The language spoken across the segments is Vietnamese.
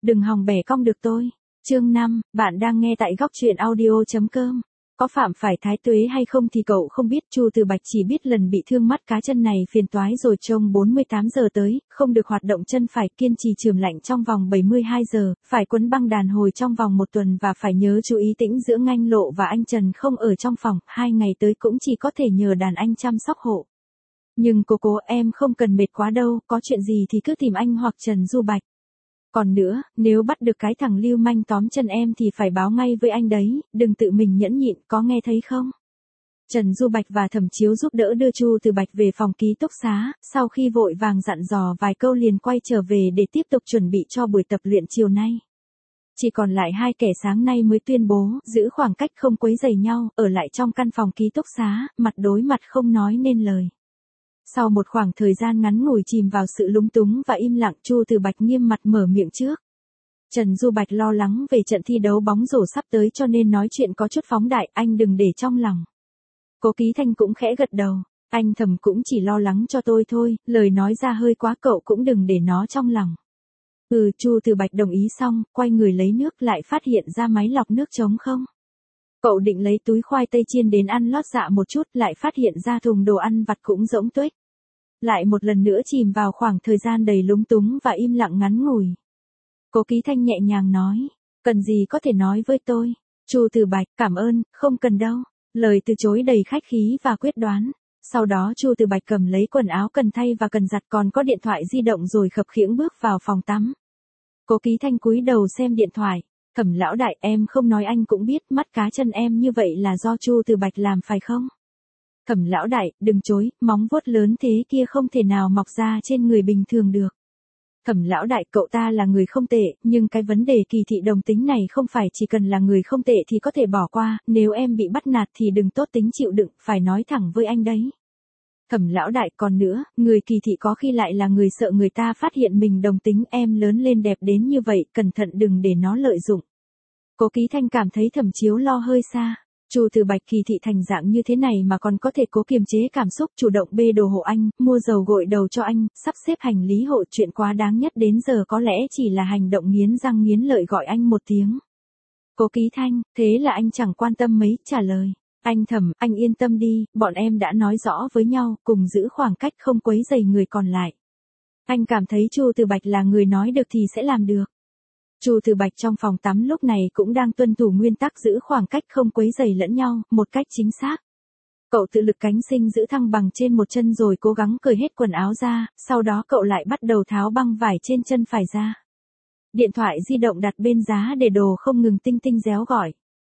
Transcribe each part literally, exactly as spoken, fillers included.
đừng hòng bẻ cong được tôi. Chương năm, bạn đang nghe tại góc truyện audio chấm com. Có phạm phải thái tuế hay không thì cậu không biết, Chu Từ Bạch chỉ biết lần bị thương mắt cá chân này phiền toái rồi, trong bốn mươi tám giờ tới, không được hoạt động chân phải, kiên trì chườm lạnh trong vòng bảy mươi hai giờ, phải quấn băng đàn hồi trong vòng một tuần và phải nhớ chú ý tĩnh dưỡng. Anh Lộ và anh Trần không ở trong phòng, hai ngày tới cũng chỉ có thể nhờ đàn anh chăm sóc hộ. Nhưng cô cố, em không cần mệt quá đâu, có chuyện gì thì cứ tìm anh hoặc Trần Du Bạch. Còn nữa, nếu bắt được cái thằng lưu manh tóm chân em thì phải báo ngay với anh đấy, đừng tự mình nhẫn nhịn, có nghe thấy không? Trần Du Bạch và Thẩm Chiếu giúp đỡ đưa Chu Từ Bạch về phòng ký túc xá, sau khi vội vàng dặn dò vài câu liền quay trở về để tiếp tục chuẩn bị cho buổi tập luyện chiều nay. Chỉ còn lại hai kẻ sáng nay mới tuyên bố, giữ khoảng cách không quấy rầy nhau, ở lại trong căn phòng ký túc xá, mặt đối mặt không nói nên lời. Sau một khoảng thời gian ngắn ngủi chìm vào sự lúng túng và im lặng, Chu Từ Bạch nghiêm mặt mở miệng trước. Trần Du Bạch lo lắng về trận thi đấu bóng rổ sắp tới cho nên nói chuyện có chút phóng đại, anh đừng để trong lòng. Cố Ký Thanh cũng khẽ gật đầu, anh Thẩm cũng chỉ lo lắng cho tôi thôi, lời nói ra hơi quá, cậu cũng đừng để nó trong lòng. Ừ, Chu Từ Bạch đồng ý xong, quay người lấy nước, lại phát hiện ra máy lọc nước trống không. Cậu định lấy túi khoai tây chiên đến ăn lót dạ một chút, lại phát hiện ra thùng đồ ăn vặt cũng rỗng tuếch. Lại một lần nữa chìm vào khoảng thời gian đầy lúng túng và im lặng ngắn ngủi. Cố Ký Thanh nhẹ nhàng nói, cần gì có thể nói với tôi. Chu Từ Bạch, cảm ơn, không cần đâu. Lời từ chối đầy khách khí và quyết đoán. Sau đó Chu Từ Bạch cầm lấy quần áo cần thay và cần giặt, còn có điện thoại di động rồi khập khiễng bước vào phòng tắm. Cố Ký Thanh cúi đầu xem điện thoại. Thẩm lão đại, em không nói anh cũng biết, mắt cá chân em như vậy là do Chu Từ Bạch làm phải không? Thẩm lão đại, đừng chối, móng vuốt lớn thế kia không thể nào mọc ra trên người bình thường được. Thẩm lão đại, cậu ta là người không tệ, nhưng cái vấn đề kỳ thị đồng tính này không phải chỉ cần là người không tệ thì có thể bỏ qua, nếu em bị bắt nạt thì đừng tốt tính chịu đựng, phải nói thẳng với anh đấy. Thẩm lão đại, còn nữa, người kỳ thị có khi lại là người sợ người ta phát hiện mình đồng tính, em lớn lên đẹp đến như vậy, cẩn thận đừng để nó lợi dụng. Cố Ký Thanh cảm thấy Thẩm Chiếu lo hơi xa. Chu Từ Bạch kỳ thị thành dạng như thế này mà còn có thể cố kiềm chế cảm xúc, chủ động bê đồ hộ anh, mua dầu gội đầu cho anh, sắp xếp hành lý hộ, chuyện quá đáng nhất đến giờ có lẽ chỉ là hành động nghiến răng nghiến lợi gọi anh một tiếng. Cố Ký Thanh, thế là anh chẳng quan tâm mấy, trả lời. Anh Thẩm, anh yên tâm đi, bọn em đã nói rõ với nhau, cùng giữ khoảng cách không quấy rầy người còn lại. Anh cảm thấy Chu Từ Bạch là người nói được thì sẽ làm được. Chu Từ Bạch trong phòng tắm lúc này cũng đang tuân thủ nguyên tắc giữ khoảng cách không quấy rầy lẫn nhau, một cách chính xác. Cậu tự lực cánh sinh giữ thăng bằng trên một chân rồi cố gắng cởi hết quần áo ra, sau đó cậu lại bắt đầu tháo băng vải trên chân phải ra. Điện thoại di động đặt bên giá để đồ không ngừng tinh tinh réo gọi.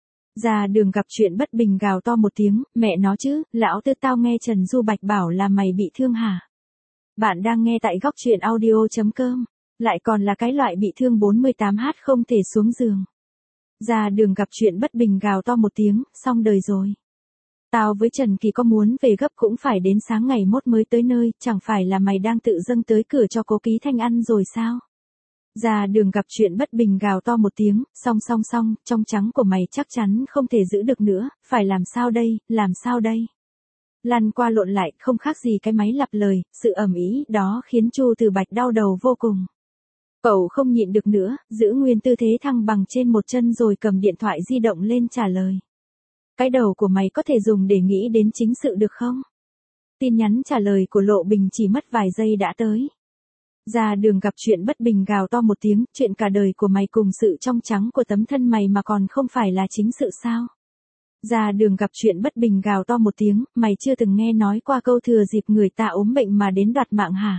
Ra đường gặp chuyện bất bình gào to một tiếng, mẹ nó chứ, lão tư tao nghe Trần Du Bạch bảo là mày bị thương hả? Bạn đang nghe tại góc truyện audio chấm com. Lại còn là cái loại bị thương bốn mươi tám h không thể xuống giường. Ra đường gặp chuyện bất bình gào to một tiếng, xong đời rồi. Tao với Trần Kỳ có muốn về gấp cũng phải đến sáng ngày mốt mới tới nơi, chẳng phải là mày đang tự dâng tới cửa cho Cố Ký Thanh ăn rồi sao? Ra đường gặp chuyện bất bình gào to một tiếng, xong xong xong, trong trắng của mày chắc chắn không thể giữ được nữa, phải làm sao đây, làm sao đây? Lăn qua lộn lại, không khác gì cái máy lặp lời, sự ầm ĩ đó khiến Chu Từ Bạch đau đầu vô cùng. Cậu không nhịn được nữa, giữ nguyên tư thế thăng bằng trên một chân rồi cầm điện thoại di động lên trả lời. Cái đầu của mày có thể dùng để nghĩ đến chính sự được không? Tin nhắn trả lời của Lộ Bình chỉ mất vài giây đã tới. Ra đường gặp chuyện bất bình gào to một tiếng, chuyện cả đời của mày cùng sự trong trắng của tấm thân mày mà còn không phải là chính sự sao? Ra đường gặp chuyện bất bình gào to một tiếng, mày chưa từng nghe nói qua câu thừa dịp người ta ốm bệnh mà đến đoạt mạng hả?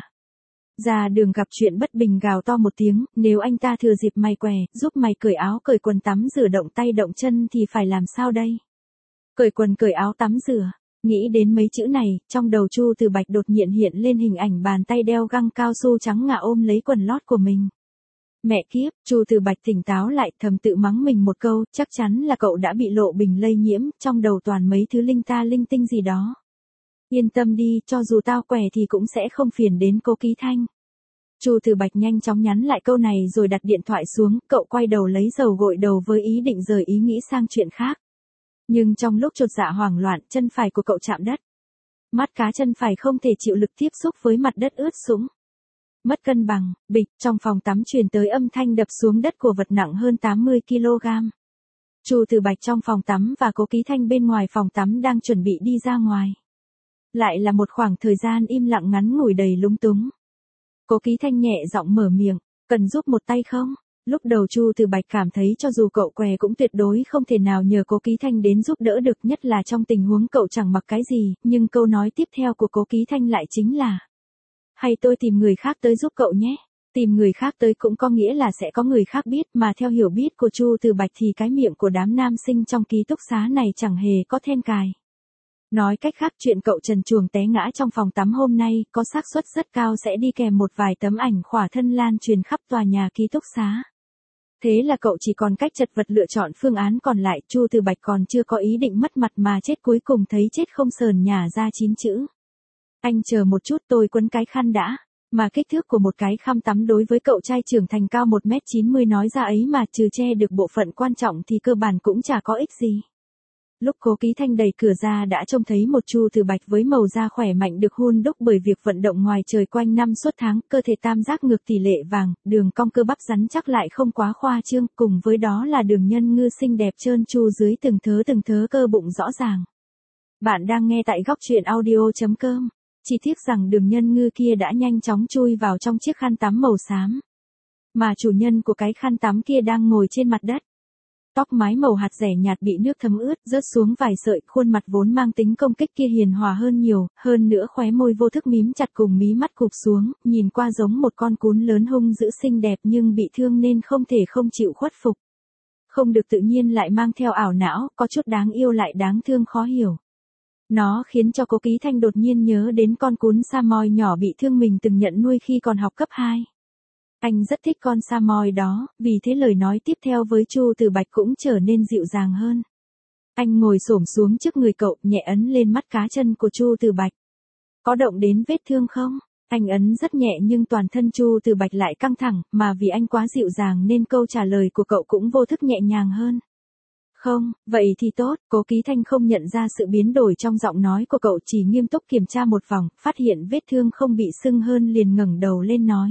Ra đường gặp chuyện bất bình gào to một tiếng, nếu anh ta thừa dịp mày què, giúp mày cởi áo cởi quần tắm rửa động tay động chân thì phải làm sao đây? Cởi quần cởi áo tắm rửa. Nghĩ đến mấy chữ này, trong đầu Chu Từ Bạch đột nhiên hiện lên hình ảnh bàn tay đeo găng cao su trắng ngà ôm lấy quần lót của mình. Mẹ kiếp, Chu Từ Bạch tỉnh táo lại, thầm tự mắng mình một câu, chắc chắn là cậu đã bị Lộ Bình lây nhiễm, trong đầu toàn mấy thứ linh ta linh tinh gì đó. Yên tâm đi, cho dù tao què thì cũng sẽ không phiền đến Cố Ký Thanh. Chu Từ Bạch nhanh chóng nhắn lại câu này rồi đặt điện thoại xuống, cậu quay đầu lấy dầu gội đầu với ý định rời ý nghĩ sang chuyện khác. Nhưng trong lúc chột dạ hoảng loạn, chân phải của cậu chạm đất. Mắt cá chân phải không thể chịu lực tiếp xúc với mặt đất ướt sũng. Mất cân bằng, bịch, trong phòng tắm truyền tới âm thanh đập xuống đất của vật nặng hơn tám mươi ki lô gam. Chu Từ Bạch trong phòng tắm và Cố Ký Thanh bên ngoài phòng tắm đang chuẩn bị đi ra ngoài. Lại là một khoảng thời gian im lặng ngắn ngủi đầy lúng túng. Cố Ký Thanh nhẹ giọng mở miệng, cần giúp một tay không? Lúc đầu Chu Từ Bạch cảm thấy cho dù cậu què cũng tuyệt đối không thể nào nhờ Cố Ký Thanh đến giúp đỡ được, nhất là trong tình huống cậu chẳng mặc cái gì, nhưng câu nói tiếp theo của Cố Ký Thanh lại chính là: hay tôi tìm người khác tới giúp cậu nhé. Tìm người khác tới cũng có nghĩa là sẽ có người khác biết, mà theo hiểu biết của Chu Từ Bạch thì cái miệng của đám nam sinh trong ký túc xá này chẳng hề có then cài. Nói cách khác, chuyện cậu trần truồng té ngã trong phòng tắm hôm nay có xác suất rất cao sẽ đi kèm một vài tấm ảnh khỏa thân lan truyền khắp tòa nhà ký túc xá. Thế là cậu chỉ còn cách chật vật lựa chọn phương án còn lại. Chu Từ Bạch còn chưa có ý định mất mặt mà chết, cuối cùng thấy chết không sờn nhả ra chín chữ: anh chờ một chút, tôi quấn cái khăn đã. Mà kích thước của một cái khăn tắm đối với cậu trai trưởng thành cao một mét chín mươi nói ra ấy mà trừ che được bộ phận quan trọng thì cơ bản cũng chả có ích gì. Lúc Cố Ký Thanh đẩy cửa ra đã trông thấy một Chu Từ Bạch với màu da khỏe mạnh được hun đúc bởi việc vận động ngoài trời quanh năm suốt tháng, cơ thể tam giác ngược tỷ lệ vàng, đường cong cơ bắp rắn chắc lại không quá khoa trương, cùng với đó là đường nhân ngư xinh đẹp trơn tru dưới từng thớ từng thớ cơ bụng rõ ràng. Bạn đang nghe tại góc truyện audio chấm com. Chỉ tiếc rằng đường nhân ngư kia đã nhanh chóng chui vào trong chiếc khăn tắm màu xám. Mà chủ nhân của cái khăn tắm kia đang ngồi trên mặt đất. Tóc mái màu hạt rẻ nhạt bị nước thấm ướt rớt xuống vài sợi, khuôn mặt vốn mang tính công kích kia hiền hòa hơn nhiều, hơn nữa khóe môi vô thức mím chặt cùng mí mắt cụp xuống, nhìn qua giống một con cún lớn hung dữ xinh đẹp nhưng bị thương nên không thể không chịu khuất phục. Không được tự nhiên lại mang theo ảo não, có chút đáng yêu lại đáng thương khó hiểu. Nó khiến cho Cố Ký Thanh đột nhiên nhớ đến con cún Samoy nhỏ bị thương mình từng nhận nuôi khi còn học cấp hai. Anh rất thích con Samoy đó, vì thế lời nói tiếp theo với Chu Từ Bạch cũng trở nên dịu dàng hơn. Anh ngồi xổm xuống trước người cậu, nhẹ ấn lên mắt cá chân của Chu Từ Bạch. Có động đến vết thương không? Anh ấn rất nhẹ nhưng toàn thân Chu Từ Bạch lại căng thẳng, mà vì anh quá dịu dàng nên câu trả lời của cậu cũng vô thức nhẹ nhàng hơn. Không, vậy thì tốt. Cố Ký Thanh không nhận ra sự biến đổi trong giọng nói của cậu, chỉ nghiêm túc kiểm tra một vòng, phát hiện vết thương không bị sưng hơn liền ngẩng đầu lên nói: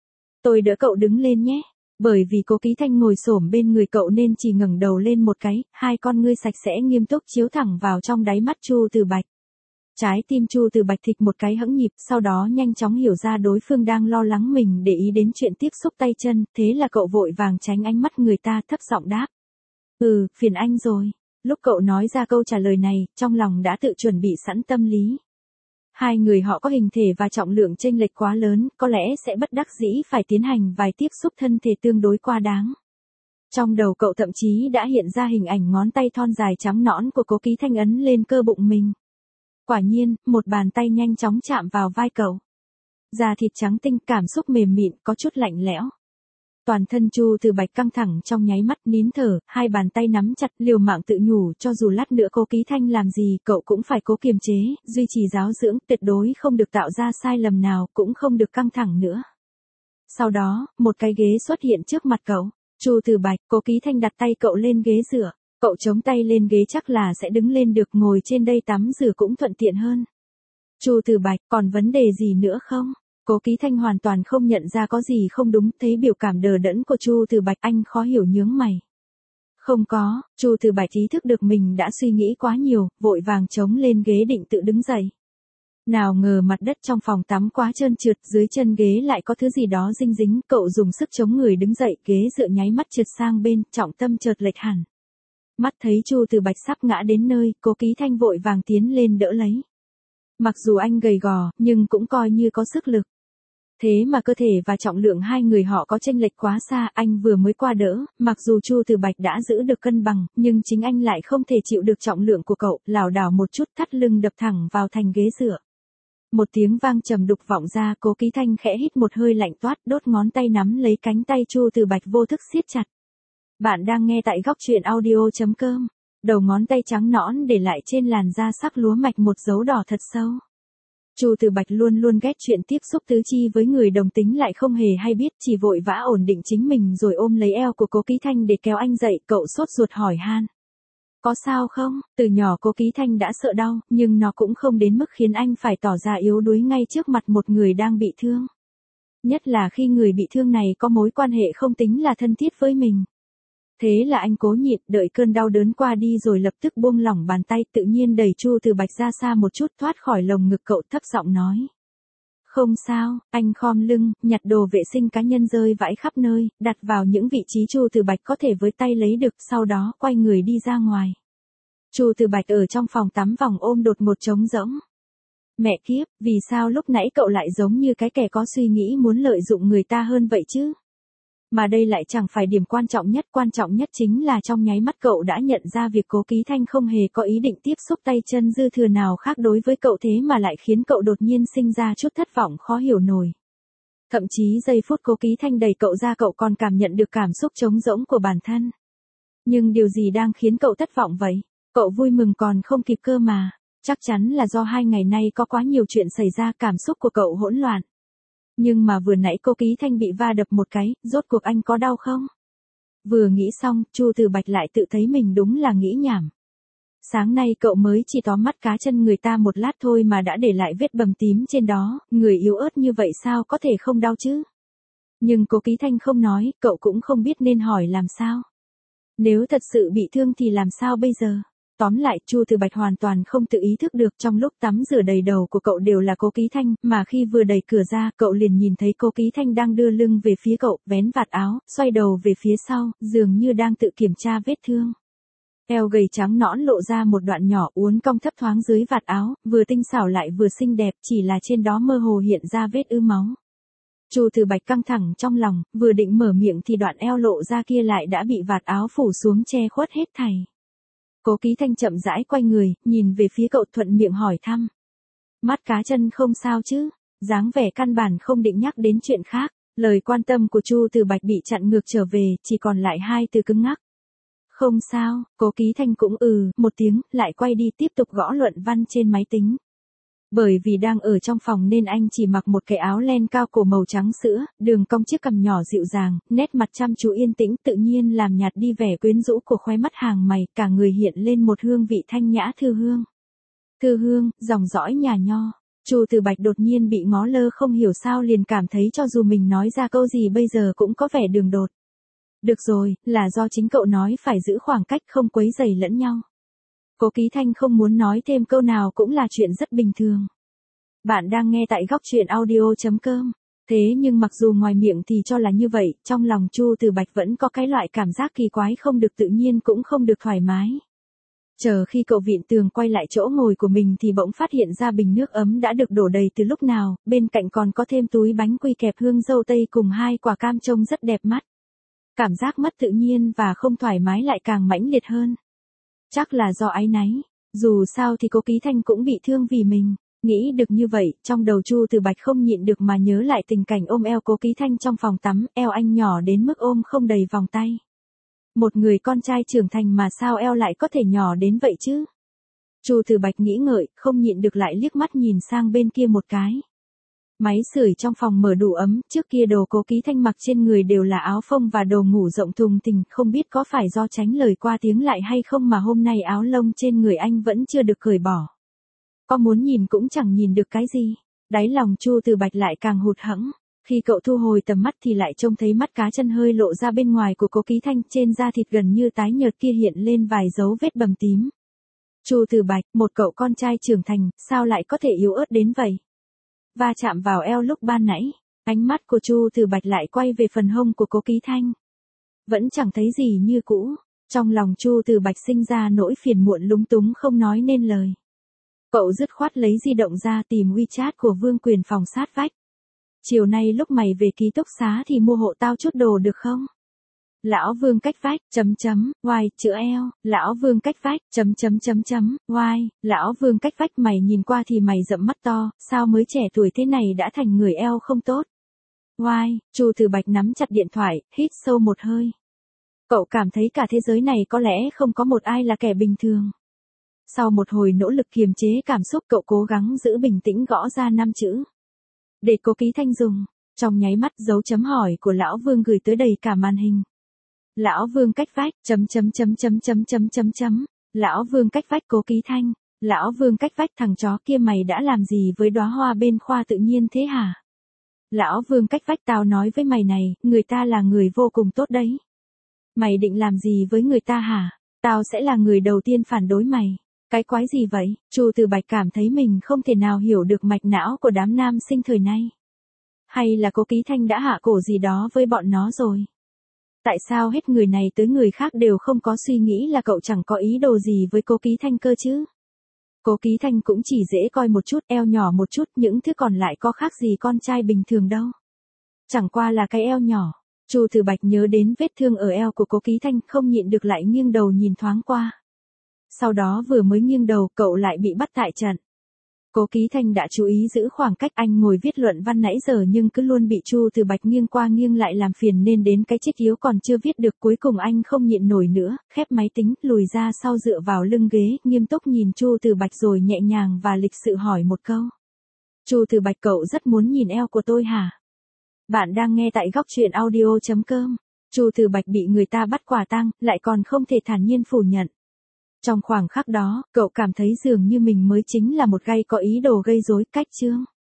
tôi đỡ cậu đứng lên nhé. Bởi vì Cố Ký Thanh ngồi xổm bên người cậu nên chỉ ngẩng đầu lên một cái, hai con ngươi sạch sẽ nghiêm túc chiếu thẳng vào trong đáy mắt Chu Từ Bạch. Trái tim Chu Từ Bạch thịch một cái hẫng nhịp, sau đó nhanh chóng hiểu ra đối phương đang lo lắng mình để ý đến chuyện tiếp xúc tay chân, thế là cậu vội vàng tránh ánh mắt người ta, thấp giọng đáp: ừ, phiền anh rồi. Lúc cậu nói ra câu trả lời này, trong lòng đã tự chuẩn bị sẵn tâm lý. Hai người họ có hình thể và trọng lượng chênh lệch quá lớn, có lẽ sẽ bất đắc dĩ phải tiến hành vài tiếp xúc thân thể tương đối quá đáng. Trong đầu cậu thậm chí đã hiện ra hình ảnh ngón tay thon dài trắng nõn của Cố Ký Thanh ấn lên cơ bụng mình. Quả nhiên, một bàn tay nhanh chóng chạm vào vai cậu. Da thịt trắng tinh, cảm xúc mềm mịn, có chút lạnh lẽo. Toàn thân Chu Từ Bạch căng thẳng trong nháy mắt, nín thở, hai bàn tay nắm chặt, liều mạng tự nhủ cho dù lát nữa Cố Ký Thanh làm gì, cậu cũng phải cố kiềm chế, duy trì giáo dưỡng, tuyệt đối không được tạo ra sai lầm nào, cũng không được căng thẳng nữa. Sau đó, một cái ghế xuất hiện trước mặt cậu. Chu Từ Bạch, Cố Ký Thanh đặt tay cậu lên ghế dựa. Cậu chống tay lên ghế chắc là sẽ đứng lên được, ngồi trên đây tắm rửa cũng thuận tiện hơn. Chu Từ Bạch, còn vấn đề gì nữa không? Cố Ký Thanh hoàn toàn không nhận ra có gì không đúng, thấy biểu cảm đờ đẫn của Chu Từ Bạch, anh khó hiểu nhướng mày. Không có. Chu Từ Bạch ý thức được mình đã suy nghĩ quá nhiều, vội vàng chống lên ghế định tự đứng dậy. Nào ngờ mặt đất trong phòng tắm quá trơn trượt, dưới chân ghế lại có thứ gì đó dinh dính, cậu dùng sức chống người đứng dậy, ghế dựa nháy mắt trượt sang bên, trọng tâm chợt lệch hẳn. Mắt thấy Chu Từ Bạch sắp ngã đến nơi, Cố Ký Thanh vội vàng tiến lên đỡ lấy. Mặc dù anh gầy gò, nhưng cũng coi như có sức lực. Thế mà cơ thể và trọng lượng hai người họ có chênh lệch quá xa, anh vừa mới qua đỡ, mặc dù Chu Từ Bạch đã giữ được cân bằng, nhưng chính anh lại không thể chịu được trọng lượng của cậu, lảo đảo một chút, thắt lưng đập thẳng vào thành ghế dựa. Một tiếng vang trầm đục vọng ra, Cố Ký Thanh khẽ hít một hơi lạnh toát, đốt ngón tay nắm lấy cánh tay Chu Từ Bạch vô thức siết chặt. Bạn đang nghe tại góc truyện audio chấm com. Đầu ngón tay trắng nõn để lại trên làn da sắc lúa mạch một dấu đỏ thật sâu. Chu Từ Bạch luôn luôn ghét chuyện tiếp xúc tứ chi với người đồng tính, lại không hề hay biết, chỉ vội vã ổn định chính mình rồi ôm lấy eo của Cố Ký Thanh để kéo anh dậy. Cậu sốt ruột hỏi han: có sao không? Từ nhỏ Cố Ký Thanh đã sợ đau, nhưng nó cũng không đến mức khiến anh phải tỏ ra yếu đuối ngay trước mặt một người đang bị thương. Nhất là khi người bị thương này có mối quan hệ không tính là thân thiết với mình. Thế là anh cố nhịn, đợi cơn đau đớn qua đi rồi lập tức buông lỏng bàn tay, tự nhiên đẩy Chu Từ Bạch ra xa một chút, thoát khỏi lồng ngực cậu, thấp giọng nói. Không sao, anh khom lưng, nhặt đồ vệ sinh cá nhân rơi vãi khắp nơi, đặt vào những vị trí Chu Từ Bạch có thể với tay lấy được, sau đó quay người đi ra ngoài. Chu Từ Bạch ở trong phòng tắm vòng ôm đột ngột trống rỗng. Mẹ kiếp, vì sao lúc nãy cậu lại giống như cái kẻ có suy nghĩ muốn lợi dụng người ta hơn vậy chứ? Mà đây lại chẳng phải điểm quan trọng nhất, quan trọng nhất chính là trong nháy mắt cậu đã nhận ra việc Cố Ký Thanh không hề có ý định tiếp xúc tay chân dư thừa nào khác đối với cậu, thế mà lại khiến cậu đột nhiên sinh ra chút thất vọng khó hiểu nổi. Thậm chí giây phút Cố Ký Thanh đẩy cậu ra cậu còn cảm nhận được cảm xúc trống rỗng của bản thân. Nhưng điều gì đang khiến cậu thất vọng vậy? Cậu vui mừng còn không kịp cơ mà. Chắc chắn là do hai ngày nay có quá nhiều chuyện xảy ra, cảm xúc của cậu hỗn loạn. Nhưng mà vừa nãy Cố Ký Thanh bị va đập một cái, rốt cuộc anh có đau không? Vừa nghĩ xong, Chu Từ Bạch lại tự thấy mình đúng là nghĩ nhảm. Sáng nay cậu mới chỉ tóm mắt cá chân người ta một lát thôi mà đã để lại vết bầm tím trên đó, người yếu ớt như vậy sao có thể không đau chứ? Nhưng Cố Ký Thanh không nói, cậu cũng không biết nên hỏi làm sao. Nếu thật sự bị thương thì làm sao bây giờ? Tóm lại, Chu Từ Bạch hoàn toàn không tự ý thức được, trong lúc tắm rửa đầy đầu của cậu đều là Cố Ký Thanh, mà khi vừa đẩy cửa ra, cậu liền nhìn thấy Cố Ký Thanh đang đưa lưng về phía cậu, vén vạt áo, xoay đầu về phía sau, dường như đang tự kiểm tra vết thương. Eo gầy trắng nõn lộ ra một đoạn nhỏ uốn cong thấp thoáng dưới vạt áo, vừa tinh xảo lại vừa xinh đẹp, chỉ là trên đó mơ hồ hiện ra vết ứ máu. Chu Từ Bạch căng thẳng trong lòng, vừa định mở miệng thì đoạn eo lộ ra kia lại đã bị vạt áo phủ xuống che khuất hết thảy. Cố Ký Thanh chậm rãi quay người, nhìn về phía cậu, thuận miệng hỏi thăm. Mắt cá chân không sao chứ? Dáng vẻ căn bản không định nhắc đến chuyện khác, lời quan tâm của Chu Từ Bạch bị chặn ngược trở về, chỉ còn lại hai từ cứng ngắc. Không sao, Cố Ký Thanh cũng ừ, một tiếng, lại quay đi tiếp tục gõ luận văn trên máy tính. Bởi vì đang ở trong phòng nên anh chỉ mặc một cái áo len cao cổ màu trắng sữa, đường cong chiếc cằm nhỏ dịu dàng, nét mặt chăm chú yên tĩnh tự nhiên làm nhạt đi vẻ quyến rũ của khóe mắt hàng mày, cả người hiện lên một hương vị thanh nhã thư hương. Thư hương, dòng dõi nhà nho. Chu Từ Bạch đột nhiên bị ngó lơ không hiểu sao liền cảm thấy cho dù mình nói ra câu gì bây giờ cũng có vẻ đường đột. Được rồi, là do chính cậu nói phải giữ khoảng cách không quấy rầy lẫn nhau. Cố Ký Thanh không muốn nói thêm câu nào cũng là chuyện rất bình thường. Bạn đang nghe tại góc truyện audio chấm com. Thế nhưng mặc dù ngoài miệng thì cho là như vậy, trong lòng Chu Từ Bạch vẫn có cái loại cảm giác kỳ quái không được tự nhiên cũng không được thoải mái. Chờ khi cậu vịn tường quay lại chỗ ngồi của mình thì bỗng phát hiện ra bình nước ấm đã được đổ đầy từ lúc nào, bên cạnh còn có thêm túi bánh quy kẹp hương dâu tây cùng hai quả cam trông rất đẹp mắt. Cảm giác mất tự nhiên và không thoải mái lại càng mãnh liệt hơn. Chắc là do áy náy, dù sao thì Cố Ký Thanh cũng bị thương vì mình. Nghĩ được như vậy, trong đầu Chu Từ Bạch không nhịn được mà nhớ lại tình cảnh ôm eo Cố Ký Thanh trong phòng tắm, eo anh nhỏ đến mức ôm không đầy vòng tay. Một người con trai trưởng thành mà sao eo lại có thể nhỏ đến vậy chứ? Chu Từ Bạch nghĩ ngợi, không nhịn được lại liếc mắt nhìn sang bên kia một cái. Máy sưởi trong phòng mở đủ ấm, trước kia đồ Cố Ký Thanh mặc trên người đều là áo phông và đồ ngủ rộng thùng thình, không biết có phải do tránh lời qua tiếng lại hay không mà hôm nay áo lông trên người anh vẫn chưa được cởi bỏ. Có muốn nhìn cũng chẳng nhìn được cái gì. Đáy lòng Chu Từ Bạch lại càng hụt hẫng. Khi cậu thu hồi tầm mắt thì lại trông thấy mắt cá chân hơi lộ ra bên ngoài của Cố Ký Thanh, trên da thịt gần như tái nhợt kia hiện lên vài dấu vết bầm tím. Chu Từ Bạch, một cậu con trai trưởng thành, sao lại có thể yếu ớt đến vậy? Va chạm vào eo lúc ban nãy, ánh mắt của Chu Từ Bạch lại quay về phần hông của Cố Ký Thanh. Vẫn chẳng thấy gì như cũ, trong lòng Chu Từ Bạch sinh ra nỗi phiền muộn lúng túng không nói nên lời. Cậu dứt khoát lấy di động ra tìm WeChat của Vương Quyền phòng sát vách. Chiều nay lúc mày về ký túc xá thì mua hộ tao chút đồ được không? Lão Vương cách vách, chấm chấm, Y, chữ L, Lão Vương cách vách, chấm chấm chấm chấm, Y, Lão Vương cách vách mày nhìn qua thì mày rậm mắt to, sao mới trẻ tuổi thế này đã thành người eo không tốt? Y, Chu Từ Bạch nắm chặt điện thoại, hít sâu một hơi. Cậu cảm thấy cả thế giới này có lẽ không có một ai là kẻ bình thường. Sau một hồi nỗ lực kiềm chế cảm xúc cậu cố gắng giữ bình tĩnh gõ ra năm chữ. Để Cố Ký Thanh dùng, trong nháy mắt dấu chấm hỏi của Lão Vương gửi tới đầy cả màn hình. Lão Vương cách vách, chấm chấm chấm chấm chấm chấm chấm chấm, Lão Vương cách vách Cố Ký Thanh, Lão Vương cách vách thằng chó kia mày đã làm gì với đóa hoa bên khoa tự nhiên thế hả? Lão Vương cách vách tao nói với mày này, người ta là người vô cùng tốt đấy. Mày định làm gì với người ta hả? Tao sẽ là người đầu tiên phản đối mày. Cái quái gì vậy? Chu Từ Bạch cảm thấy mình không thể nào hiểu được mạch não của đám nam sinh thời nay. Hay là Cố Ký Thanh đã hạ cổ gì đó với bọn nó rồi? Tại sao hết người này tới người khác đều không có suy nghĩ là cậu chẳng có ý đồ gì với Cố Ký Thanh cơ chứ? Cố Ký Thanh cũng chỉ dễ coi một chút, eo nhỏ một chút, những thứ còn lại có khác gì con trai bình thường đâu. Chẳng qua là cái eo nhỏ. Chu Từ Bạch nhớ đến vết thương ở eo của Cố Ký Thanh, không nhịn được lại nghiêng đầu nhìn thoáng qua. Sau đó vừa mới nghiêng đầu, cậu lại bị bắt tại trận. Cố Ký Thanh đã chú ý giữ khoảng cách, anh ngồi viết luận văn nãy giờ nhưng cứ luôn bị Chu Từ Bạch nghiêng qua nghiêng lại làm phiền nên đến cái trích yếu còn chưa viết được, cuối cùng anh không nhịn nổi nữa, khép máy tính, lùi ra sau dựa vào lưng ghế, nghiêm túc nhìn Chu Từ Bạch rồi nhẹ nhàng và lịch sự hỏi một câu. Chu Từ Bạch, cậu rất muốn nhìn eo của tôi hả? Bạn đang nghe tại góc truyện audio chấm com. Chu Từ Bạch bị người ta bắt quả tang, lại còn không thể thản nhiên phủ nhận. Trong khoảng khắc đó, cậu cảm thấy dường như mình mới chính là một gay có ý đồ gây rối, cách chương.